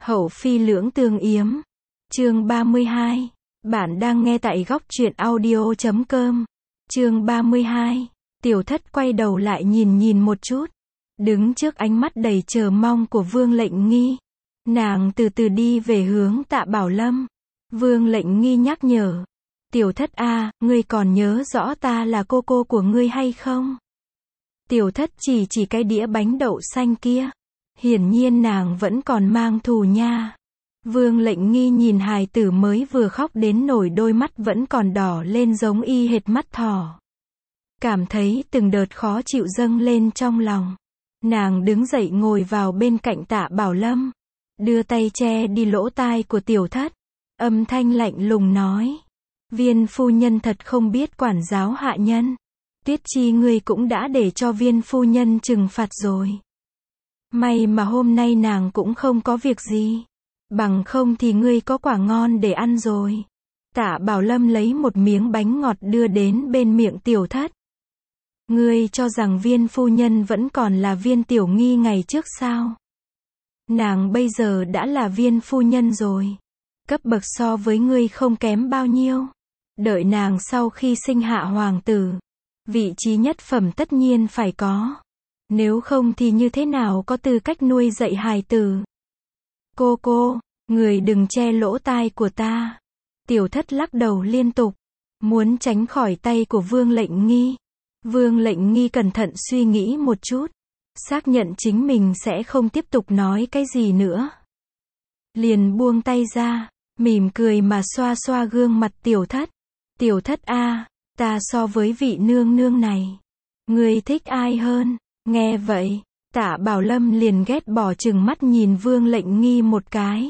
Hậu phi lưỡng tương yếm. Chương 32. Bạn đang nghe tại góc truyện audio.com. Chương 32. Tiểu Thất quay đầu lại nhìn một chút. Đứng trước ánh mắt đầy chờ mong của Vương Lệnh Nghi. Nàng từ từ đi về hướng Tạ Bảo Lâm. Vương Lệnh Nghi nhắc nhở. Tiểu Thất a, ngươi còn nhớ rõ ta là cô của ngươi hay không? Tiểu Thất chỉ cái đĩa bánh đậu xanh kia. Hiển nhiên nàng vẫn còn mang thù nha. Vương Lệnh Nghi nhìn hài tử mới vừa khóc đến nổi đôi mắt vẫn còn đỏ lên giống y hệt mắt thỏ. Cảm thấy từng đợt khó chịu dâng lên trong lòng. Nàng đứng dậy ngồi vào bên cạnh Tạ Bảo Lâm. Đưa tay che đi lỗ tai của Tiểu Thất. Âm thanh lạnh lùng nói. Viên phu nhân thật không biết quản giáo hạ nhân. Tuyết Chi ngươi cũng đã để cho viên phu nhân trừng phạt rồi. May mà hôm nay nàng cũng không có việc gì. Bằng không thì ngươi có quả ngon để ăn rồi. Tạ Bảo Lâm lấy một miếng bánh ngọt đưa đến bên miệng Tiểu Thất. Ngươi cho rằng viên phu nhân vẫn còn là viên tiểu nghi ngày trước sao? Nàng bây giờ đã là viên phu nhân rồi. Cấp bậc so với ngươi không kém bao nhiêu. Đợi nàng sau khi sinh hạ hoàng tử. Vị trí nhất phẩm tất nhiên phải có. Nếu không thì như thế nào có tư cách nuôi dạy hài tử? Cô, người đừng che lỗ tai của ta. Tiểu Thất lắc đầu liên tục. Muốn tránh khỏi tay của Vương Lệnh Nghi. Vương Lệnh Nghi cẩn thận suy nghĩ một chút. Xác nhận chính mình sẽ không tiếp tục nói cái gì nữa. Liền buông tay ra. Mỉm cười mà xoa xoa gương mặt Tiểu Thất. Tiểu Thất a, ta so với vị nương nương này. Ngươi thích ai hơn? Nghe vậy, Tạ Bảo Lâm liền ghét bỏ chừng mắt nhìn Vương Lệnh Nghi một cái.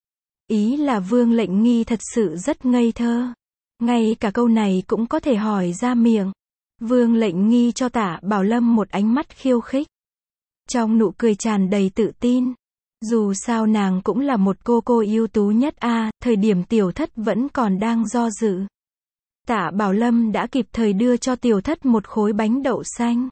Ý là Vương Lệnh Nghi thật sự rất ngây thơ. Ngay cả câu này cũng có thể hỏi ra miệng. Vương Lệnh Nghi cho Tạ Bảo Lâm một ánh mắt khiêu khích. Trong nụ cười tràn đầy tự tin. Dù sao nàng cũng là một cô ưu tú nhất a, thời điểm Tiểu Thất vẫn còn đang do dự. Tạ Bảo Lâm đã kịp thời đưa cho Tiểu Thất một khối bánh đậu xanh.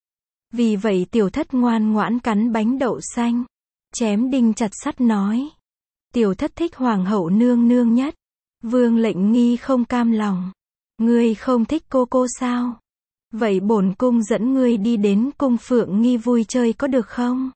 Vì vậy Tiểu Thất ngoan ngoãn cắn bánh đậu xanh. Chém đinh chặt sắt nói. Tiểu Thất thích hoàng hậu nương nương nhất. Vương Lệnh Nghi không cam lòng. Ngươi không thích cô sao? Vậy bổn cung dẫn ngươi đi đến cung Phượng Nghi vui chơi có được không?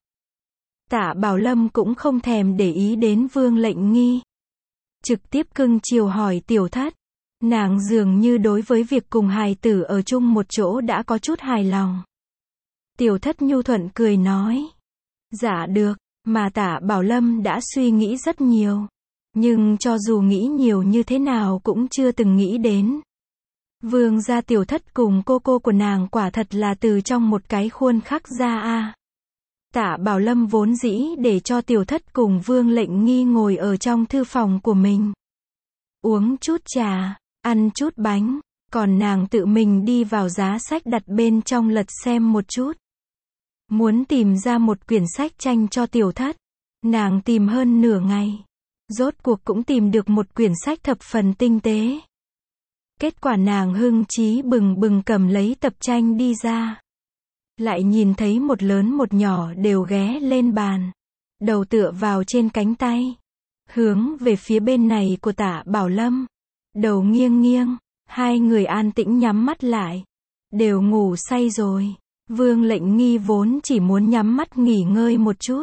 Tạ Bảo Lâm cũng không thèm để ý đến Vương Lệnh Nghi. Trực tiếp cưng chiều hỏi Tiểu Thất. Nàng dường như đối với việc cùng hài tử ở chung một chỗ đã có chút hài lòng. Tiểu Thất nhu thuận cười nói. Dạ được, mà Tạ Bảo Lâm đã suy nghĩ rất nhiều. Nhưng cho dù nghĩ nhiều như thế nào cũng chưa từng nghĩ đến. Vương gia Tiểu Thất cùng cô của nàng quả thật là từ trong một cái khuôn khắc ra a. Tạ Bảo Lâm vốn dĩ để cho Tiểu Thất cùng Vương Lệnh Nghi ngồi ở trong thư phòng của mình. Uống chút trà, ăn chút bánh, còn nàng tự mình đi vào giá sách đặt bên trong lật xem một chút. Muốn tìm ra một quyển sách tranh cho Tiểu Thất. Nàng tìm hơn nửa ngày. Rốt cuộc cũng tìm được một quyển sách thập phần tinh tế. Kết quả nàng hưng chí bừng bừng cầm lấy tập tranh đi ra. Lại nhìn thấy một lớn một nhỏ đều ghé lên bàn. Đầu tựa vào trên cánh tay. Hướng về phía bên này của Tạ Bảo Lâm. Đầu nghiêng. Hai người an tĩnh nhắm mắt lại. Đều ngủ say rồi. Vương Lệnh Nghi vốn chỉ muốn nhắm mắt nghỉ ngơi một chút.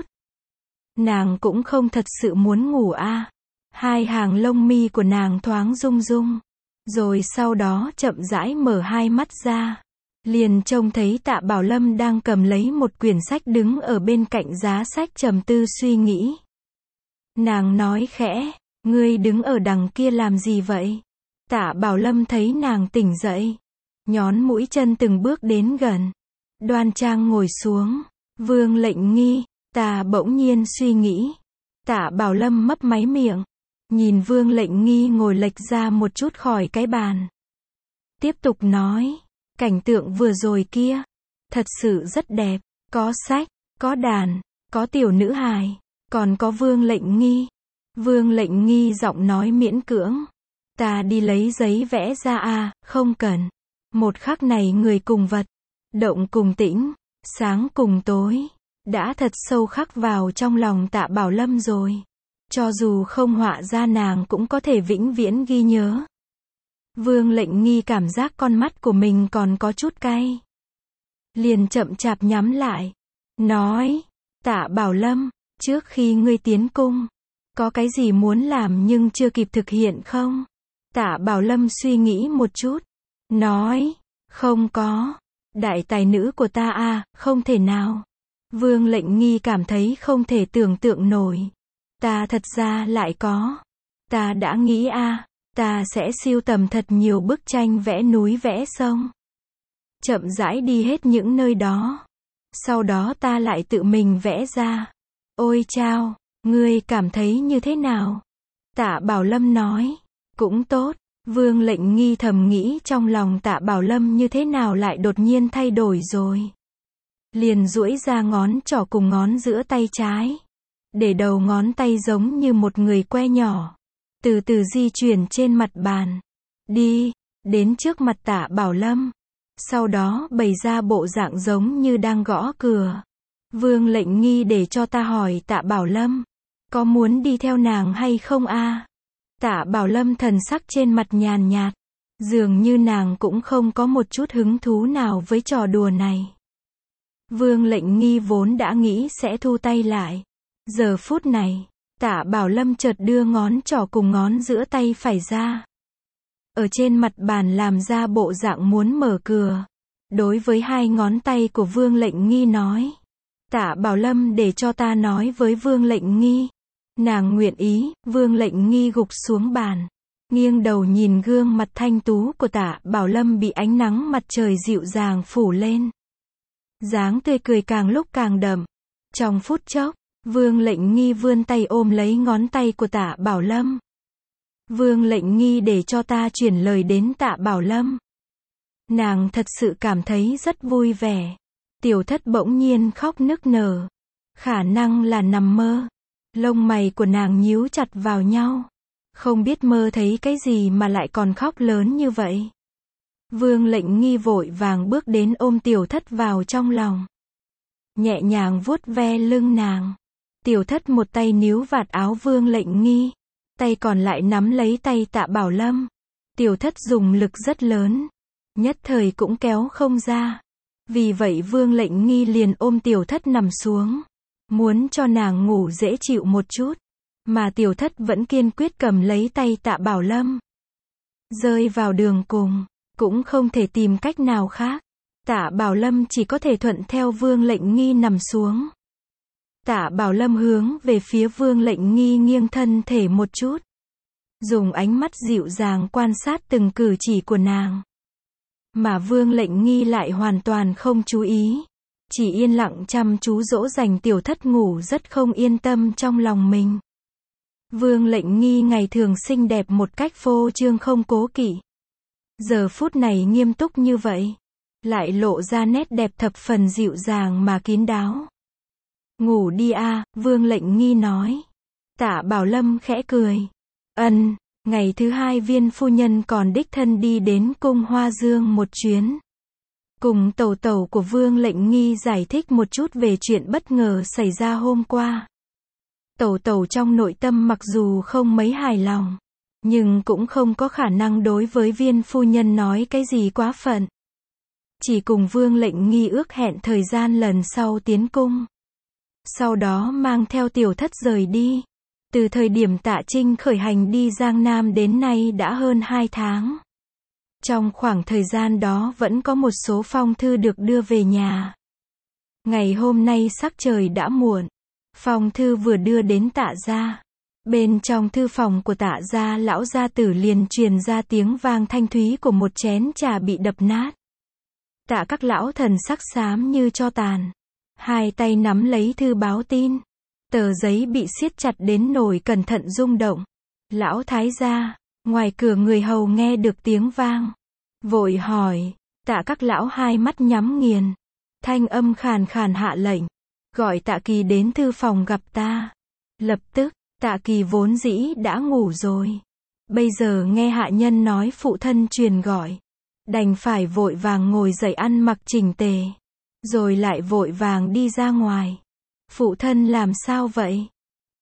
Nàng cũng không thật sự muốn ngủ a. Hai hàng lông mi của nàng thoáng rung rung. Rồi sau đó chậm rãi mở hai mắt ra. Liền trông thấy Tạ Bảo Lâm đang cầm lấy một quyển sách đứng ở bên cạnh giá sách trầm tư suy nghĩ. Nàng nói khẽ, ngươi đứng ở đằng kia làm gì vậy? Tạ Bảo Lâm thấy nàng tỉnh dậy. Nhón mũi chân từng bước đến gần. Đoan trang ngồi xuống. Vương Lệnh Nghi, ta bỗng nhiên suy nghĩ. Tạ Bảo Lâm mấp máy miệng. Nhìn Vương Lệnh Nghi ngồi lệch ra một chút khỏi cái bàn. Tiếp tục nói. Cảnh tượng vừa rồi kia. Thật sự rất đẹp. Có sách, có đàn, có tiểu nữ hài. Còn có Vương Lệnh Nghi. Vương Lệnh Nghi giọng nói miễn cưỡng. Ta đi lấy giấy vẽ ra a, không cần. Một khắc này người cùng vật. Động cùng tĩnh. Sáng cùng tối. Đã thật sâu khắc vào trong lòng Tạ Bảo Lâm rồi. Cho dù không họa ra nàng cũng có thể vĩnh viễn ghi nhớ. Vương Lệnh Nghi cảm giác con mắt của mình còn có chút cay. Liền chậm chạp nhắm lại. Nói, Tạ Bảo Lâm, trước khi ngươi tiến cung, có cái gì muốn làm nhưng chưa kịp thực hiện không? Tạ Bảo Lâm suy nghĩ một chút. Nói, không có. Đại tài nữ của ta à, không thể nào. Vương Lệnh Nghi cảm thấy không thể tưởng tượng nổi. Ta thật ra lại có. Ta đã nghĩ ta sẽ sưu tầm thật nhiều bức tranh vẽ núi vẽ sông. Chậm rãi đi hết những nơi đó. Sau đó ta lại tự mình vẽ ra. Ôi chao, ngươi cảm thấy như thế nào? Tạ Bảo Lâm nói, cũng tốt. Vương Lệnh Nghi thầm nghĩ trong lòng Tạ Bảo Lâm như thế nào lại đột nhiên thay đổi rồi. Liền duỗi ra ngón trỏ cùng ngón giữa tay trái. Để đầu ngón tay giống như một người que nhỏ. Từ từ di chuyển trên mặt bàn. Đi, đến trước mặt Tạ Bảo Lâm. Sau đó bày ra bộ dạng giống như đang gõ cửa. Vương Lệnh Nghi để cho ta hỏi Tạ Bảo Lâm. Có muốn đi theo nàng hay không a? Tạ Bảo Lâm thần sắc trên mặt nhàn nhạt. Dường như nàng cũng không có một chút hứng thú nào với trò đùa này. Vương Lệnh Nghi vốn đã nghĩ sẽ thu tay lại. Giờ phút này, Tạ Bảo Lâm chợt đưa ngón trỏ cùng ngón giữa tay phải ra. Ở trên mặt bàn làm ra bộ dạng muốn mở cửa. Đối với hai ngón tay của Vương Lệnh Nghi nói. Tạ Bảo Lâm để cho ta nói với Vương Lệnh Nghi. Nàng nguyện ý. Vương Lệnh Nghi gục xuống bàn. Nghiêng đầu nhìn gương mặt thanh tú của Tạ Bảo Lâm bị ánh nắng mặt trời dịu dàng phủ lên. Dáng tươi cười càng lúc càng đậm. Trong phút chốc, Vương Lệnh Nghi vươn tay ôm lấy ngón tay của Tạ Bảo Lâm. Vương Lệnh Nghi để cho ta chuyển lời đến Tạ Bảo Lâm. Nàng thật sự cảm thấy rất vui vẻ. Tiểu thất bỗng nhiên khóc nức nở. Khả năng là nằm mơ. Lông mày của nàng nhíu chặt vào nhau. Không biết mơ thấy cái gì mà lại còn khóc lớn như vậy. Vương Lệnh Nghi vội vàng bước đến ôm tiểu thất vào trong lòng. Nhẹ nhàng vuốt ve lưng nàng. Tiểu thất một tay níu vạt áo Vương Lệnh Nghi. Tay còn lại nắm lấy tay Tạ Bảo Lâm. Tiểu thất dùng lực rất lớn. Nhất thời cũng kéo không ra. Vì vậy Vương Lệnh Nghi liền ôm tiểu thất nằm xuống. Muốn cho nàng ngủ dễ chịu một chút. Mà tiểu thất vẫn kiên quyết cầm lấy tay Tạ Bảo Lâm. Rơi vào đường cùng. Cũng không thể tìm cách nào khác. Tạ Bảo Lâm chỉ có thể thuận theo Vương Lệnh Nghi nằm xuống. Tạ Bảo Lâm hướng về phía Vương Lệnh Nghi nghiêng thân thể một chút. Dùng ánh mắt dịu dàng quan sát từng cử chỉ của nàng. Mà Vương Lệnh Nghi lại hoàn toàn không chú ý. Chỉ yên lặng chăm chú dỗ dành tiểu thất ngủ rất không yên tâm trong lòng mình. Vương Lệnh Nghi ngày thường xinh đẹp một cách phô trương không cố kỵ. Giờ phút này nghiêm túc như vậy. Lại lộ ra nét đẹp thập phần dịu dàng mà kín đáo. Ngủ đi a, Vương Lệnh Nghi nói. Tạ Bảo Lâm khẽ cười. Ngày thứ hai viên phu nhân còn đích thân đi đến cung Hoa Dương một chuyến. Cùng tẩu tẩu của Vương Lệnh Nghi giải thích một chút về chuyện bất ngờ xảy ra hôm qua. Tẩu tẩu trong nội tâm mặc dù không mấy hài lòng, nhưng cũng không có khả năng đối với viên phu nhân nói cái gì quá phận. Chỉ cùng Vương Lệnh Nghi ước hẹn thời gian lần sau tiến cung. Sau đó mang theo tiểu thất rời đi. Từ thời điểm Tạ Trinh khởi hành đi Giang Nam đến nay đã hơn 2 tháng. Trong khoảng thời gian đó vẫn có một số phong thư được đưa về nhà. Ngày hôm nay sắc trời đã muộn. Phong thư vừa đưa đến Tạ gia. Bên trong thư phòng của Tạ gia lão gia tử liền truyền ra tiếng vang thanh thúy của một chén trà bị đập nát. Tạ các lão thần sắc xám như tro tàn. Hai tay nắm lấy thư báo tin. Tờ giấy bị siết chặt đến nỗi cẩn thận rung động. Lão thái gia, ngoài cửa người hầu nghe được tiếng vang. Vội hỏi, Tạ các lão hai mắt nhắm nghiền. Thanh âm khàn khàn hạ lệnh. Gọi Tạ Kỳ đến thư phòng gặp ta. Lập tức, Tạ Kỳ vốn dĩ đã ngủ rồi. Bây giờ nghe hạ nhân nói phụ thân truyền gọi. Đành phải vội vàng ngồi dậy ăn mặc chỉnh tề. Rồi lại vội vàng đi ra ngoài. Phụ thân làm sao vậy?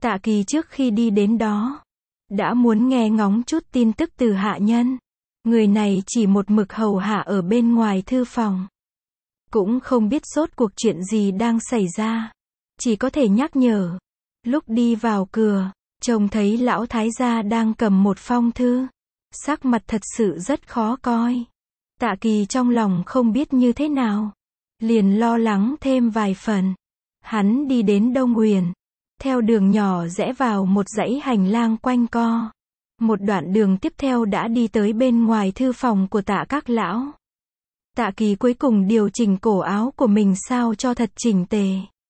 Tạ Kỳ trước khi đi đến đó, đã muốn nghe ngóng chút tin tức từ hạ nhân. Người này chỉ một mực hầu hạ ở bên ngoài thư phòng. Cũng không biết rốt cuộc chuyện gì đang xảy ra. Chỉ có thể nhắc nhở. Lúc đi vào cửa, trông thấy lão thái gia đang cầm một phong thư. Sắc mặt thật sự rất khó coi. Tạ Kỳ trong lòng không biết như thế nào. Liền lo lắng thêm vài phần. Hắn đi đến Đông Huyền. Theo đường nhỏ rẽ vào một dãy hành lang quanh co. Một đoạn đường tiếp theo đã đi tới bên ngoài thư phòng của Tạ các lão. Tạ Kỳ cuối cùng điều chỉnh cổ áo của mình sao cho thật chỉnh tề.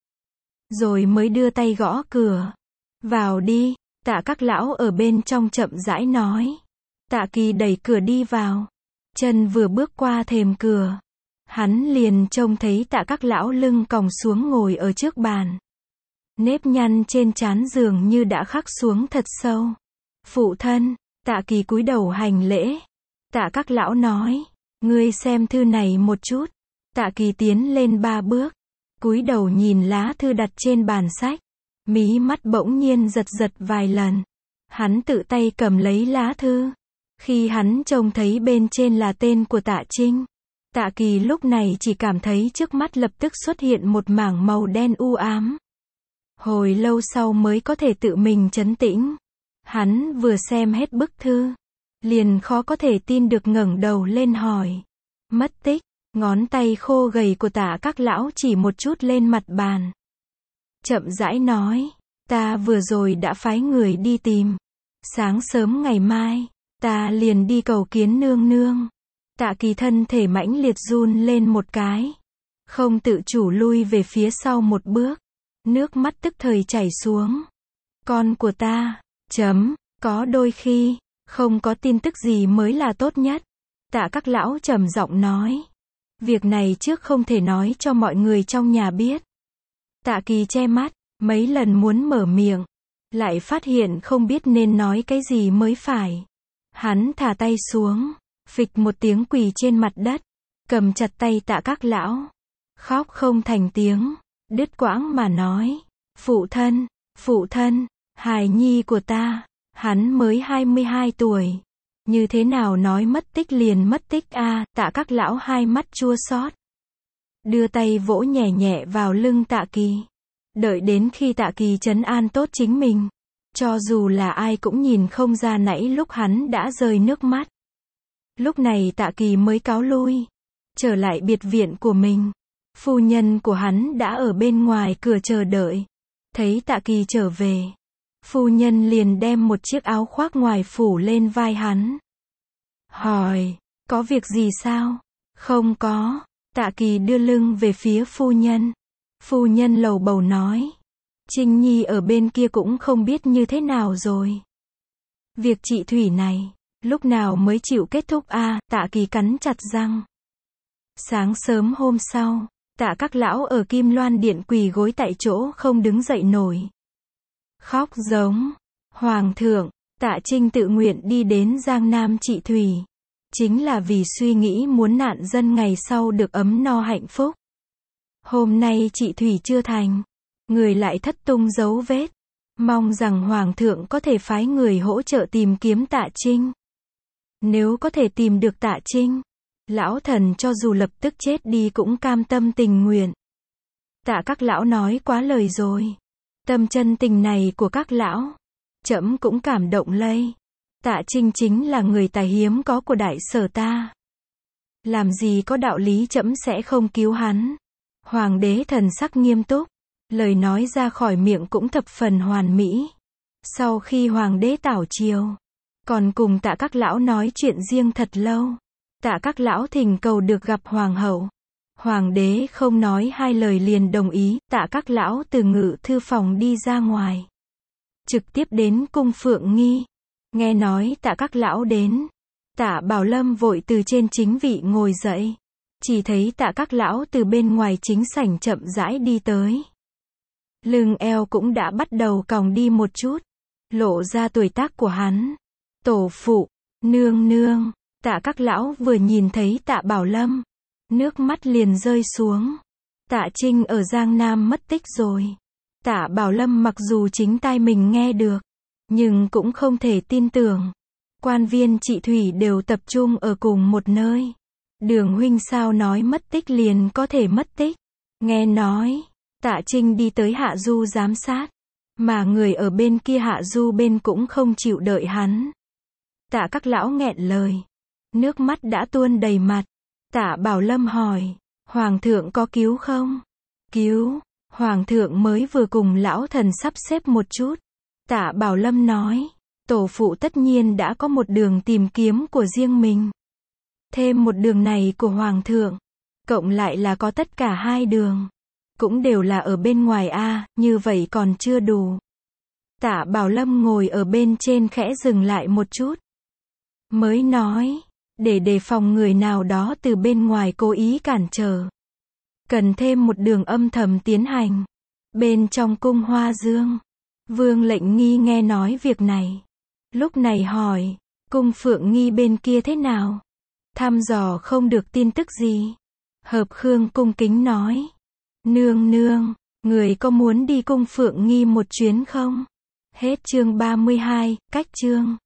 Rồi mới đưa tay gõ cửa. Vào đi, Tạ các lão ở bên trong chậm rãi nói. Tạ Kỳ đẩy cửa đi vào. Chân vừa bước qua thềm cửa. Hắn liền trông thấy Tạ các lão lưng còng xuống ngồi ở trước bàn. Nếp nhăn trên trán dường như đã khắc xuống thật sâu. Phụ thân, Tạ Kỳ cúi đầu hành lễ. Tạ các lão nói, ngươi xem thư này một chút. Tạ Kỳ tiến lên 3 bước. Cúi đầu nhìn lá thư đặt trên bàn sách. Mí mắt bỗng nhiên giật giật vài lần. Hắn tự tay cầm lấy lá thư. Khi hắn trông thấy bên trên là tên của Tạ Trinh. Tạ Kỳ lúc này chỉ cảm thấy trước mắt lập tức xuất hiện một mảng màu đen u ám. Hồi lâu sau mới có thể tự mình trấn tĩnh. Hắn vừa xem hết bức thư. Liền khó có thể tin được ngẩng đầu lên hỏi. Mất tích, ngón tay khô gầy của Tạ các lão chỉ một chút lên mặt bàn. Chậm rãi nói, ta vừa rồi đã phái người đi tìm. Sáng sớm ngày mai, ta liền đi cầu kiến nương nương. Tạ Kỳ thân thể mãnh liệt run lên một cái. Không tự chủ lui về phía sau một bước. Nước mắt tức thời chảy xuống. Con của ta, có đôi khi, không có tin tức gì mới là tốt nhất. Tạ các lão trầm giọng nói. Việc này trước không thể nói cho mọi người trong nhà biết. Tạ Kỳ che mắt, mấy lần muốn mở miệng. Lại phát hiện không biết nên nói cái gì mới phải. Hắn thả tay xuống. Phịch một tiếng quỳ trên mặt đất. Cầm chặt tay Tạ các lão. Khóc không thành tiếng. Đứt quãng mà nói. Phụ thân, hài nhi của ta. Hắn mới 22 tuổi. Như thế nào nói mất tích liền mất tích a? Tạ các lão hai mắt chua xót. Đưa tay vỗ nhẹ nhẹ vào lưng Tạ Kỳ. Đợi đến khi Tạ Kỳ trấn an tốt chính mình. Cho dù là ai cũng nhìn không ra nãy lúc hắn đã rơi nước mắt. Lúc này Tạ Kỳ mới cáo lui. Trở lại biệt viện của mình. Phu nhân của hắn đã ở bên ngoài cửa chờ đợi. Thấy Tạ Kỳ trở về. Phu nhân liền đem một chiếc áo khoác ngoài phủ lên vai hắn. Hỏi, có việc gì sao? Không có. Tạ Kỳ đưa lưng về phía phu nhân. Phu nhân lầu bầu nói. Trinh Nhi ở bên kia cũng không biết như thế nào rồi. Việc chị Thủy này, lúc nào mới chịu kết thúc a? Tạ Kỳ cắn chặt răng. Sáng sớm hôm sau, Tạ các lão ở Kim Loan Điện quỳ gối tại chỗ không đứng dậy nổi. Khóc giống. Hoàng thượng, Tạ Trinh tự nguyện đi đến Giang Nam trị Thủy. Chính là vì suy nghĩ muốn nạn dân ngày sau được ấm no hạnh phúc. Hôm nay trị Thủy chưa thành. Người lại thất tung dấu vết. Mong rằng Hoàng thượng có thể phái người hỗ trợ tìm kiếm Tạ Trinh. Nếu có thể tìm được Tạ Trinh, lão thần cho dù lập tức chết đi cũng cam tâm tình nguyện. Tạ các lão nói quá lời rồi. Tâm chân tình này của các lão, trẫm cũng cảm động lây. Tạ Trinh chính là người tài hiếm có của Đại Sở ta. Làm gì có đạo lý trẫm sẽ không cứu hắn. Hoàng đế thần sắc nghiêm túc. Lời nói ra khỏi miệng cũng thập phần hoàn mỹ. Sau khi hoàng đế tảo triều, còn cùng Tạ các lão nói chuyện riêng thật lâu. Tạ các lão thỉnh cầu được gặp hoàng hậu. Hoàng đế không nói hai lời liền đồng ý. Tạ các lão từ ngự thư phòng đi ra ngoài. Trực tiếp đến cung Phượng Nghi. Nghe nói Tạ các lão đến. Tạ Bảo Lâm vội từ trên chính vị ngồi dậy. Chỉ thấy Tạ các lão từ bên ngoài chính sảnh chậm rãi đi tới. Lưng eo cũng đã bắt đầu còng đi một chút. Lộ ra tuổi tác của hắn. Tổ phụ, nương nương. Tạ các lão vừa nhìn thấy Tạ Bảo Lâm. Nước mắt liền rơi xuống. Tạ Trinh ở Giang Nam mất tích rồi. Tạ Bảo Lâm mặc dù chính tai mình nghe được, nhưng cũng không thể tin tưởng. Quan viên trị thủy đều tập trung ở cùng một nơi. Đường huynh sao nói mất tích liền có thể mất tích. Nghe nói, Tạ Trinh đi tới Hạ Du giám sát, mà người ở bên kia Hạ Du bên cũng không chịu đợi hắn. Tạ các lão nghẹn lời, nước mắt đã tuôn đầy mặt. Tạ Bảo Lâm hỏi, Hoàng thượng có cứu không? Cứu, Hoàng thượng mới vừa cùng lão thần sắp xếp một chút. Tạ Bảo Lâm nói, tổ phụ tất nhiên đã có một đường tìm kiếm của riêng mình. Thêm một đường này của Hoàng thượng, cộng lại là có tất cả hai đường. Cũng đều là ở bên ngoài a, như vậy còn chưa đủ. Tạ Bảo Lâm ngồi ở bên trên khẽ dừng lại một chút. Mới nói, để đề phòng người nào đó từ bên ngoài cố ý cản trở. Cần thêm một đường âm thầm tiến hành. Bên trong cung Hoa Dương, Vương Lệnh Nghi nghe nói việc này. Lúc này hỏi, cung Phượng Nghi bên kia thế nào? Thăm dò không được tin tức gì. Hợp Khương cung kính nói, nương nương, người có muốn đi cung Phượng Nghi một chuyến không? Hết chương 32, cách chương.